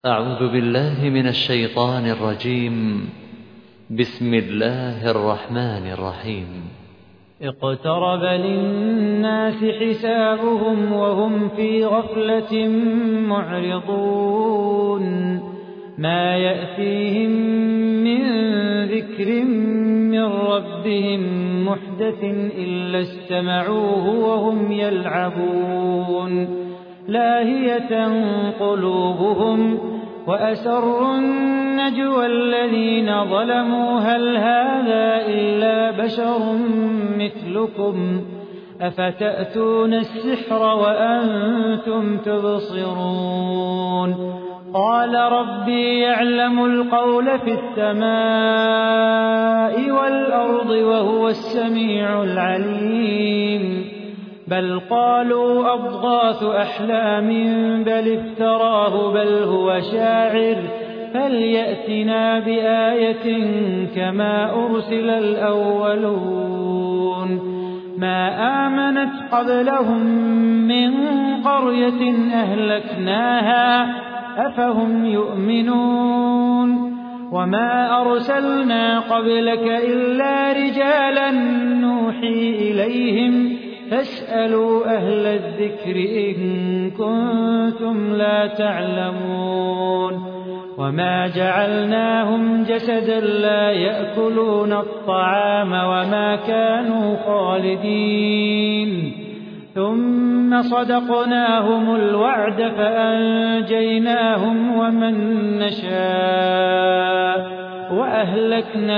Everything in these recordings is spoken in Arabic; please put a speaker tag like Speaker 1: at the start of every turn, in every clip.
Speaker 1: أعوذ بالله من الشيطان الرجيم. بسم الله الرحمن الرحيم.
Speaker 2: اقترب للناس حسابهم وهم في غفلة معرضون ما يأتيهم من ذكر من ربهم محدث إلا استمعوه وهم يلعبون لاهية قلوبهم وأسروا النجوى الذين ظلموا هل هذا إلا بشر مثلكم أفتأتون السحر وأنتم تبصرون قال ربي يعلم القول في السماء والأرض وهو السميع العليم بل قالوا أضغاث أحلام بل افتراه بل هو شاعر فليأتنا بآية كما أرسل الأولون ما آمنت قبلهم من قرية أهلكناها أفهم يؤمنون وما أرسلنا قبلك إلا رجالا نوحي إليهم فاسألوا أهل الذكر إن كنتم لا تعلمون وما جعلناهم جسدا لا يأكلون الطعام وما كانوا خالدين ثم صدقناهم الوعد فأنجيناهم ومن نشاء وأهلكنا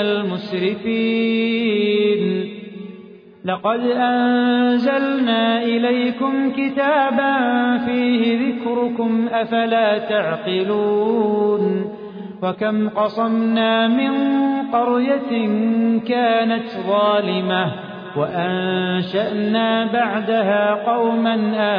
Speaker 2: المسرفين لقد أنزلنا إليكم كتابا فيه ذكركم أفلا تعقلون وكم قصمنا من قرية كانت ظالمة وأنشأنا بعدها قوما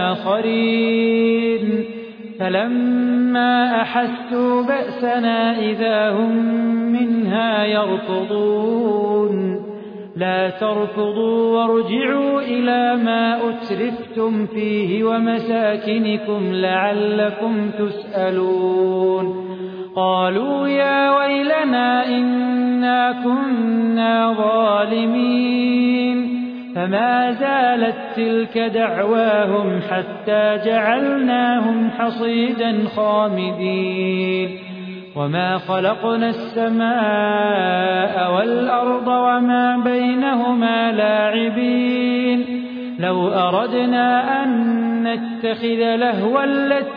Speaker 2: آخرين فلما أحسوا بأسنا إذا هم منها يركضون لا تركضوا وارجعوا إلى ما أترفتم فيه ومساكنكم لعلكم تسألون قالوا يا ويلنا إنا كنا ظالمين فما زالت تلك دعواهم حتى جعلناهم حصيدا خامدين وما خلقنا السماء والأرض وما بينهما لاعبين لو أردنا أن نتخذ لهوا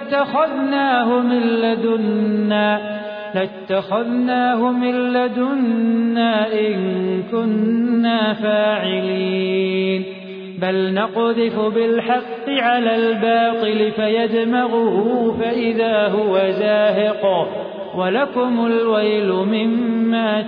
Speaker 2: لاتخذناه من لدنا إن كنا فاعلين بل نقذف بالحق على الباطل فيدمغه فإذا هو زاهق ولكم الويل مما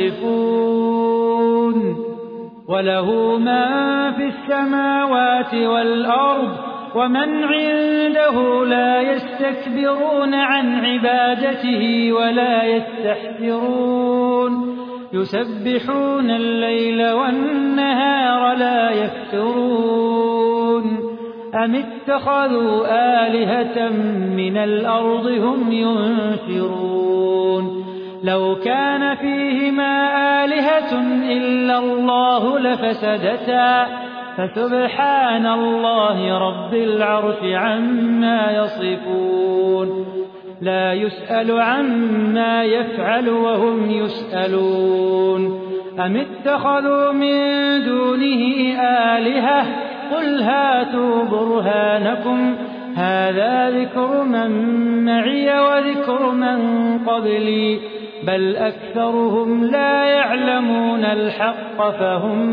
Speaker 2: تصفون وله ما في السماوات والأرض ومن عنده لا يستكبرون عن عبادته ولا يستحسرون يسبحون الليل والنهار لا يفترون أم اتخذوا آلهة من الأرض هم ينشرون لو كان فيهما آلهة إلا الله لفسدتا فسبحان الله رب العرش عما يصفون لا يسأل عما يفعل وهم يسألون أم اتخذوا من دونه آلهة قل هاتوا برهانكم هذا ذكر من معي وذكر من قبلي بل أكثرهم لا يعلمون الحق فهم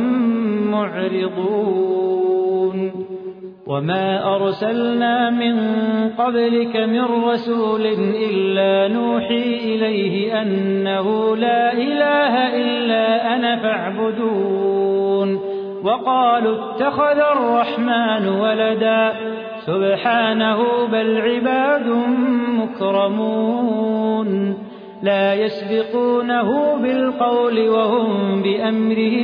Speaker 2: معرضون وما أرسلنا من قبلك من رسول إلا نوحي إليه أنه لا إله إلا أنا فاعبدون وقالوا اتخذ الرحمن ولدا سبحانه بل عباد مكرمون لا يسبقونه بالقول وهم بأمره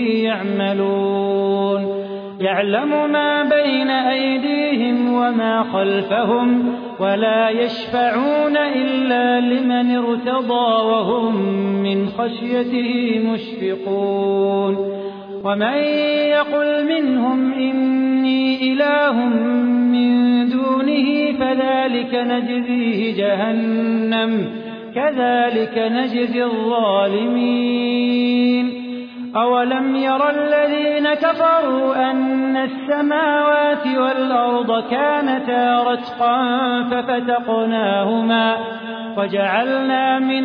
Speaker 2: يعملون يعلم ما بين أيديهم وما خلفهم ولا يشفعون إلا لمن ارتضى وهم من خشيته مشفقون ومن يقل منهم إني إله من دونه فذلك نجزيه جهنم كذلك نجزي الظالمين أولم ير الذين كفروا أن السماوات والأرض كانتا رتقا ففتقناهما وجعلنا من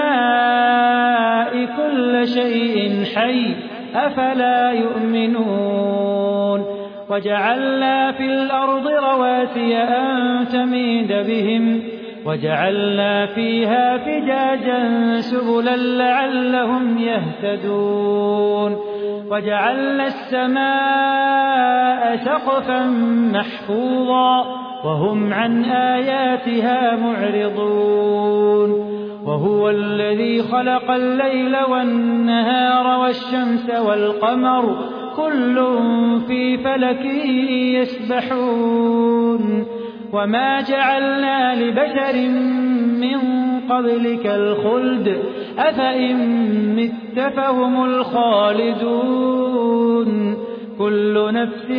Speaker 2: الماء كل شيء حي أفلا يؤمنون وجعلنا في الأرض رواسي أن تميد بهم وجعلنا فيها فجاجا سبلا لعلهم يهتدون وجعلنا السماء سقفا محفوظا وهم عن آياتها معرضون وهو الذي خلق الليل والنهار والشمس والقمر كل في فلك يسبحون وما جعلنا لبشر من قبلك الخلد أفإن مت فهم الخالدون كل نفس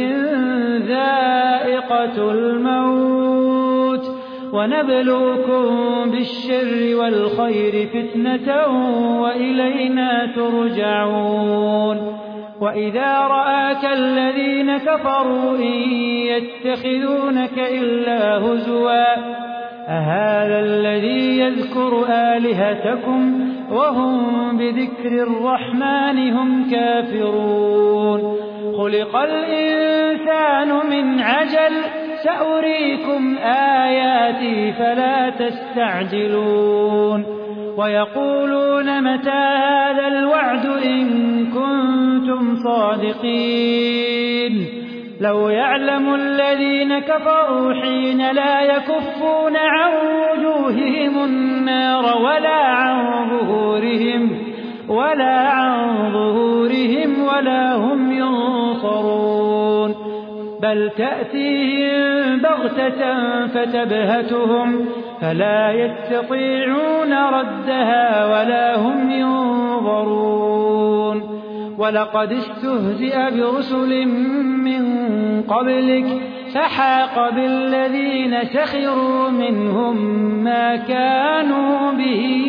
Speaker 2: ذائقة الموت ونبلوكم بالشر والخير فتنة وإلينا ترجعون وإذا رآك الذين كفروا إن يتخذونك إلا هزوا أهذا الذي يذكر آلهتكم وهم بذكر الرحمن هم كافرون خلق الإنسان من عجل سأريكم آياتي فلا تستعجلون ويقولون متى هذا الوعد إن كنتم صادقين لو يعلم الذين كفروا حين لا يكفون عن وجوههم النار ولا عن ظهورهم ولا هم ينصرون بل تأتيهم بغتة فتبهتهم فلا يستطيعون ردها ولا هم ينظرون ولقد استهزئ برسل من قبلك فحاق بالذين سخروا منهم ما كانوا به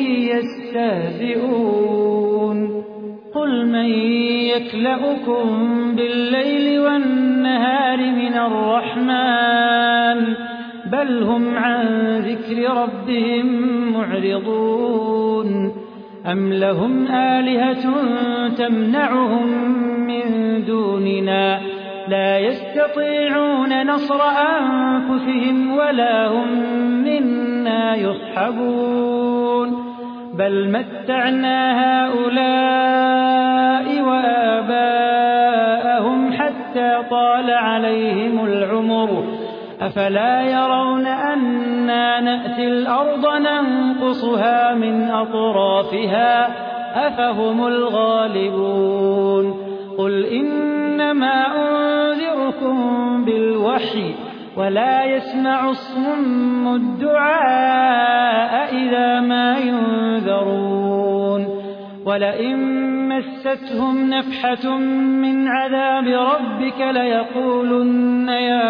Speaker 2: يستهزئون قل من يكلؤكم بالليل والنهار من الرحمن بل هم عن ذكر ربهم معرضون أم لهم آلهة تمنعهم من دوننا لا يستطيعون نصر أنفسهم ولا هم منا يصحبون بل متعنا هؤلاء وآباءهم حتى طال عليهم العمر أفلا يرون أنا نأتي الأرض ننقصها من أطرافها أفهم الغالبون قل إنما أنذركم بالوحي ولا يسمع الصم الدعاء إذا ما ينذرون ولئن مستهم نفحة من عذاب ربك ليقولن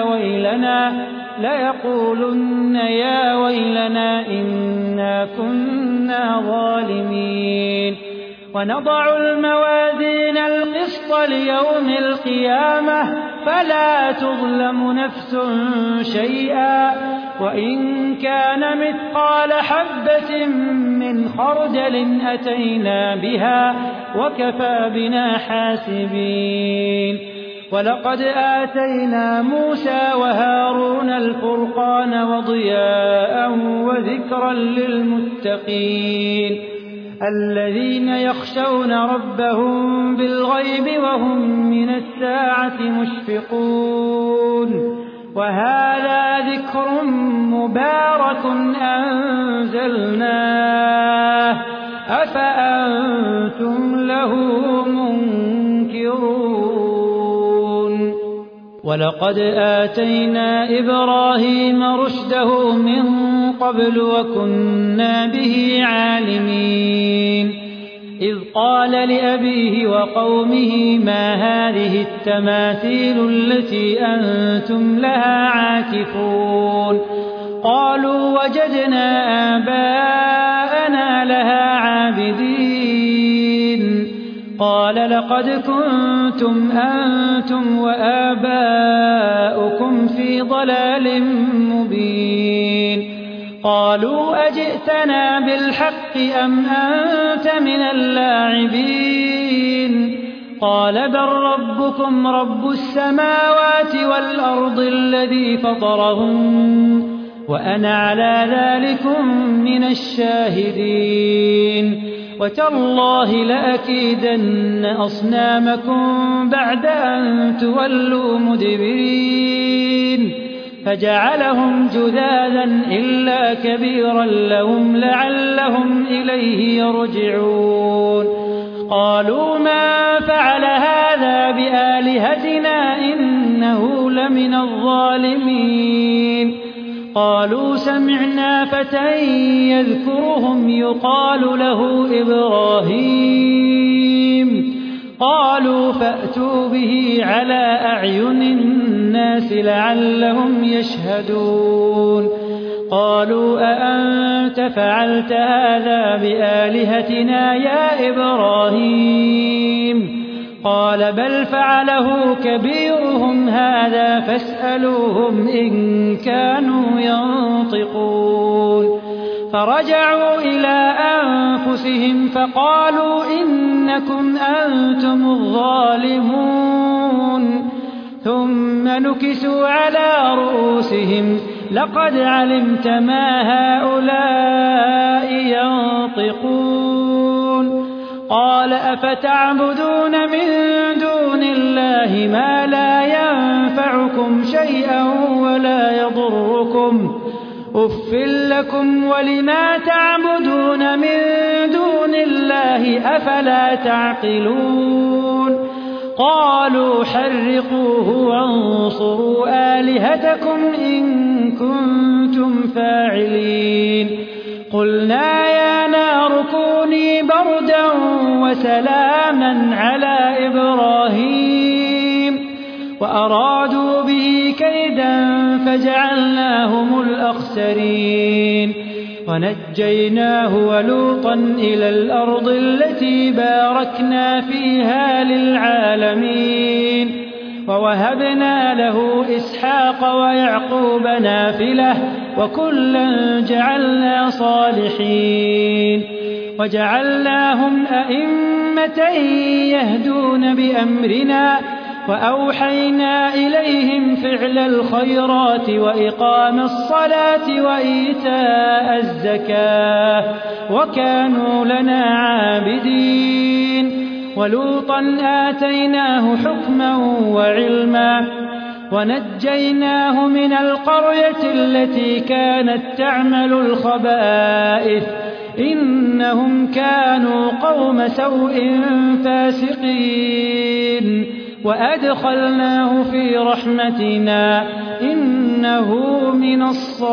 Speaker 2: يا ويلنا إنا كنا ظالمين ونضع الموازين القسط ليوم القيامة فلا تظلم نفس شيئا وإن كان مثقال حبة من خردل أتينا بها وكفى بنا حاسبين ولقد آتينا موسى وهارون الفرقان وضياء وذكرا للمتقين الذين يخشون ربهم بالغيب وهم من الساعة مشفقون وهذا ذكر مبارك أنزلناه أفأنتم له منكرون ولقد آتينا إبراهيم رشده من قبل وكنا به عالمين إذ قال لأبيه وقومه ما هذه التماثيل التي أنتم لها عاكفون قالوا وجدنا آباءنا لها عابدين قال لقد كنتم أنتم وآباؤكم في ضلال مبين قالوا أجئتنا بالحق أم أنت من اللاعبين قال بل ربكم رب السماوات والأرض الذي فطرهن وأنا على ذلكم من الشاهدين وتالله لأكيدن أصنامكم بعد أن تولوا مدبرين فجعلهم جذاذا إلا كبيرا لهم لعلهم إليه يرجعون قالوا ما فعل هذا بآلهتنا إنه لمن الظالمين قالوا سمعنا فتى يذكرهم يقال له إبراهيم قالوا فأتوا به على أعين الناس لعلهم يشهدون قالوا أأنت فعلت هذا بآلهتنا يا إبراهيم قال بل فعله كبيرهم هذا فاسألوهم إن كانوا ينطقون فرجعوا إلى أنفسهم فقالوا إنكم أنتم الظالمون ثم نكسوا على رؤوسهم لقد علمت ما هؤلاء ينطقون قال أفتعبدون من دون الله ما لا ينفعكم شيئا ولا يضركم أف لكم ولما تعبدون من دون الله أفلا تعقلون قالوا حرقوه وانصروا آلهتكم إن كنتم فاعلين قلنا يا نار كوني بردا وسلاما على إبراهيم وأرادوا به كيدا فجعلناهم الأخسرين ونجيناه ولوطا إلى الأرض التي باركنا فيها للعالمين ووهبنا له إسحاق ويعقوب نافلة وكلا جعلنا صالحين وجعلناهم أئمة يهدون بأمرنا وأوحينا إليهم فعل الخيرات وإقام الصلاة وإيتاء الزكاة وكانوا لنا عابدين ولوطا آتيناه حكما وعلما ونجيناه من القرية التي كانت تعمل الخبائث إنهم كانوا قوم سوء فاسقين وأدخلناه في رحمتنا إنه من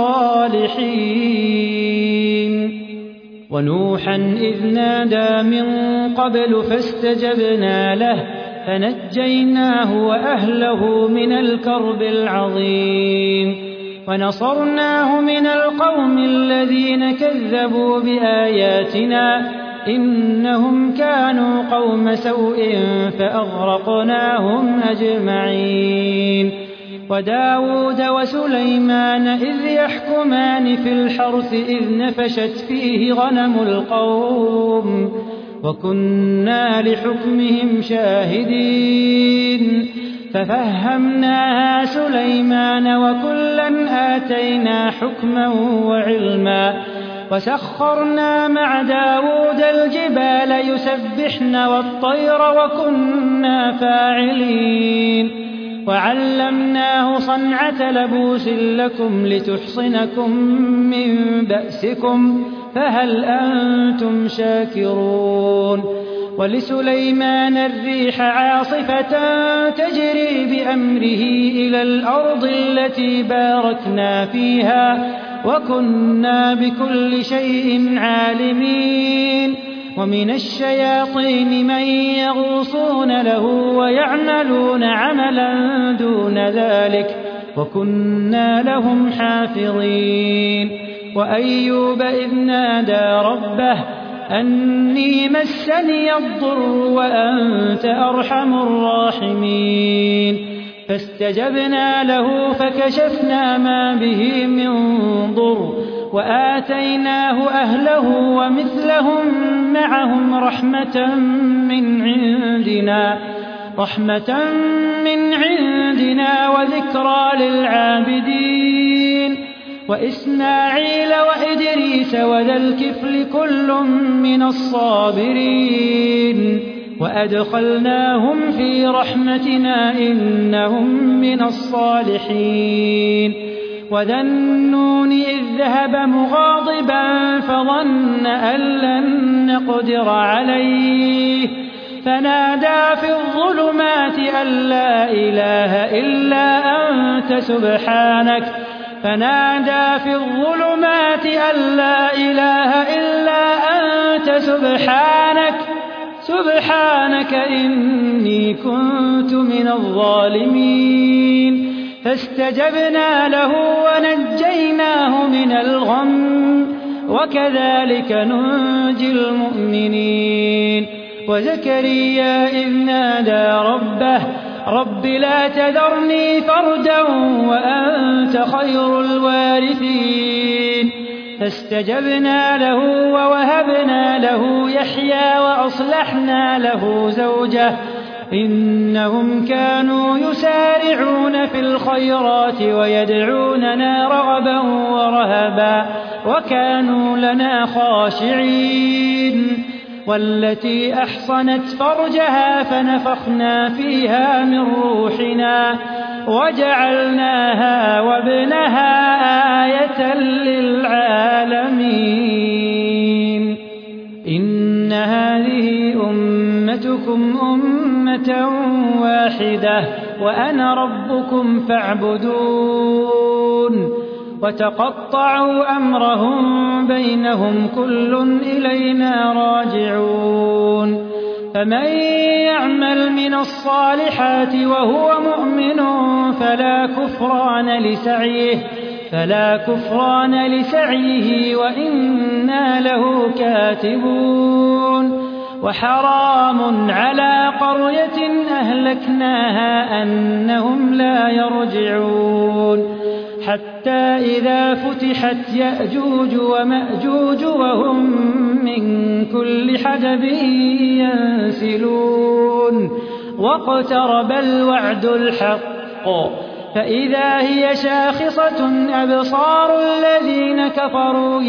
Speaker 2: الصالحين ونوحا إذ نادى من قبل فاستجبنا له فنجيناه وأهله من الكرب العظيم ونصرناه من القوم الذين كذبوا بآياتنا إنهم كانوا قوم سوء فأغرقناهم أجمعين وداود وسليمان إذ يحكمان في الحرث إذ نفشت فيه غنم القوم وكنا لحكمهم شاهدين ففهمناها سليمان وكلا آتينا حكما وعلما وسخرنا مع داود الجبال يسبحن والطير وكنا فاعلين وعلمناه صنعة لبوس لكم لتحصنكم من بأسكم فهل أنتم شاكرون ولسليمان الريح عاصفة تجري بأمره إلى الأرض التي باركنا فيها وكنا بكل شيء عالمين ومن الشياطين من يغوصون له ويعملون عملا دون ذلك وكنا لهم حافظين وأيوب إذ نادى ربه أني مسني الضر وأنت أرحم الراحمين فاستجبنا له فكشفنا ما به من ضر وآتيناه أهله ومثلهم معهم رحمة من عندنا وذكرى للعابدين وإسماعيل وإدريس وذا الكفل كل من الصابرين وأدخلناهم في رحمتنا إنهم من الصالحين وذا النون إذ ذهب مغاضبا فظن أن لن نقدر عليه فنادى في الظلمات أن لا إله إلا أنت سبحانك إني كنت من الظالمين فاستجبنا له ونجيناه من الغم وكذلك ننجي المؤمنين وزكريا إذ نادى ربه رب لا تذرني فردا وأنت خير الوارثين فاستجبنا له ووهبنا له يحيى وأصلحنا له زوجه إنهم كانوا يسارعون في الخيرات ويدعوننا رغبا ورهبا وكانوا لنا خاشعين والتي أحصنت فرجها فنفخنا فيها من روحنا وجعلناها وابنها آية للعالمين إن هذه أمتكم أمة واحدة وأنا ربكم فاعبدون وتقطعوا أمرهم بينهم كل إلينا راجعون فمن يعمل من الصالحات وهو مؤمن فلا كفران لسعيه وإنا له كاتبون وحرام على قرية أهلكناها أنهم لا يرجعون حتى إذا فتحت يأجوج ومأجوج وهم من كل حدب ينسلون واقترب الوعد الحق فإذا هي شاخصة أبصار الذين كفروا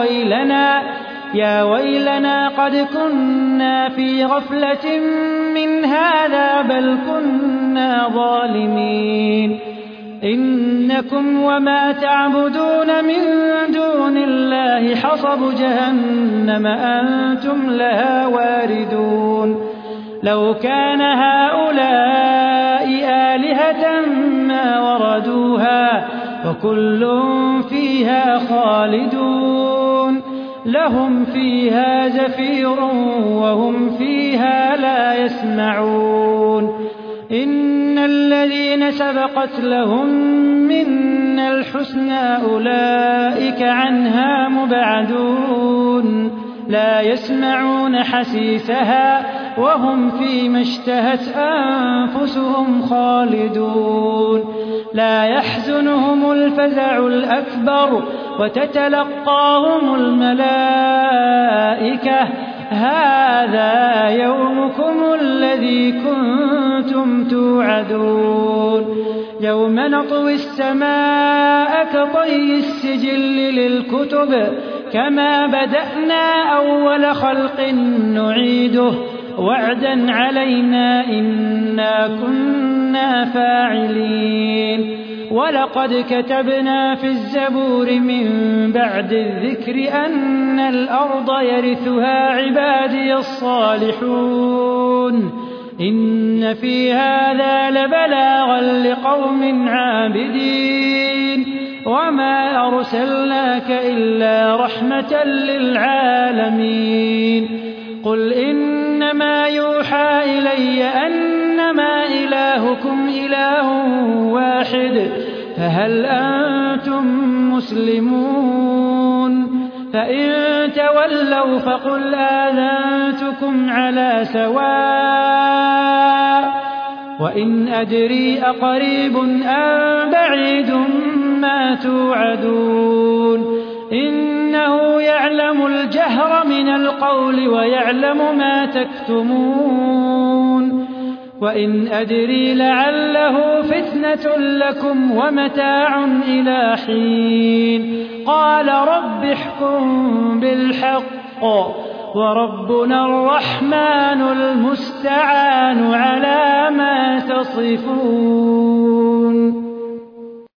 Speaker 2: يا ويلنا قد كنا في غفلة من هذا بل كنا ظالمين إنكم وما تعبدون من دون الله حصب جهنم أنتم لها واردون لو كان هؤلاء آلهة ما وردوها وكل فيها خالدون لهم فيها زفير وهم فيها لا يسمعون إن الذين سبقت لهم منا الحسنى أولئك عنها مبعدون لا يسمعون حسيسها وهم فيما اشتهت أنفسهم خالدون لا يحزنهم الفزع الأكبر وتتلقاهم الملائكة هذا يومكم الذي كنتم توعدون يوم نطوي السماء كطي السجل للكتب كما بدأنا أول خلق نعيده وعدا علينا إنا كنا فاعلين ولقد كتبنا في الزبور من بعد الذكر أن الأرض يرثها عبادي الصالحون إن في هذا لبلاغا لقوم عابدين وما أرسلناك إلا رحمة للعالمين قل إنما يوحى إلي أنما إلهكم إله واحد فهل أنتم مسلمون فإن تولوا فقل آذنتكم على سواء وإن أدري أقريب أم بعيد ما توعدون إنه يعلم الجهر من القول ويعلم ما تكتمون وإن أدري لعله فتنة لكم ومتاع إلى حين قال رب احكم بالحق وربنا الرحمن المستعان على ما تصفون